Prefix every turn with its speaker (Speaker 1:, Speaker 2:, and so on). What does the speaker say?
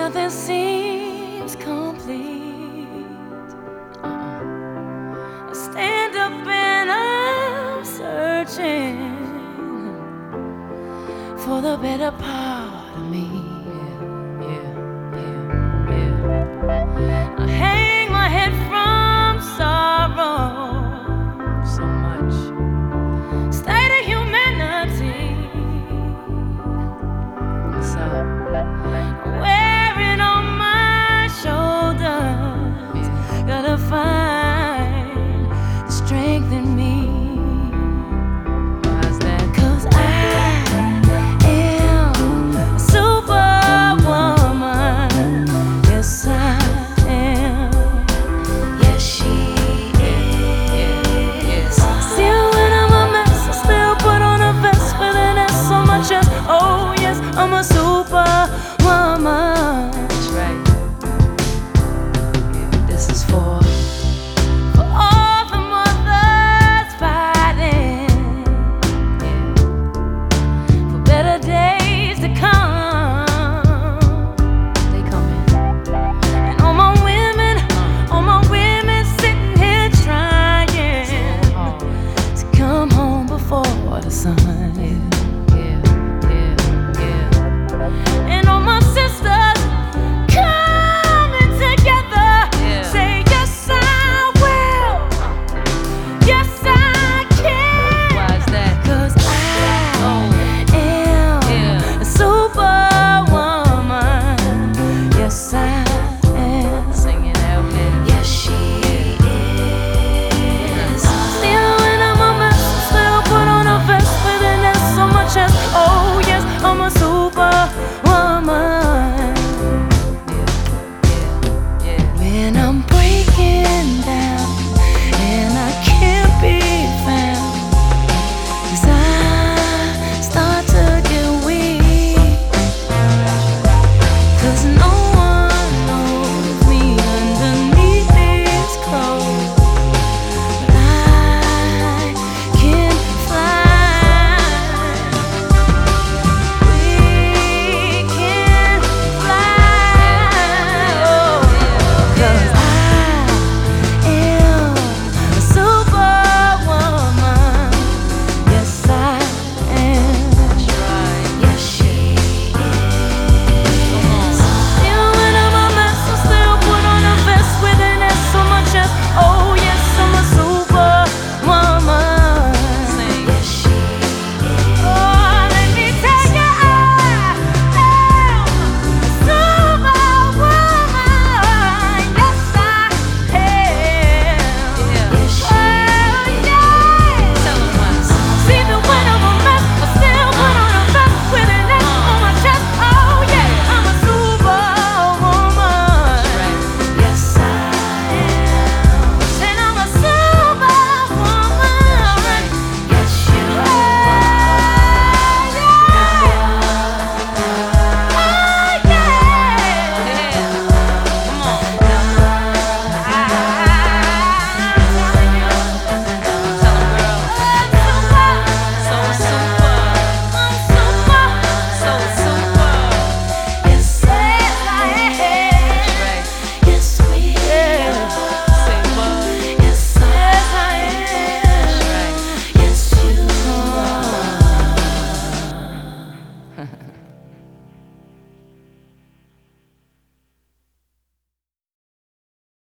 Speaker 1: nothing seems complete. I stand up and I'm searching for the better part of me. I hang my head from sorrow, so much state of humanity. So wearing on my shoulders, gotta find the strength in me. Why's that? 'Cause I am a superwoman. Yes, I am. Yes, she is. Still when I'm a mess, I still put on a vest with an S on my chest. Oh yes, I'm a superwoman.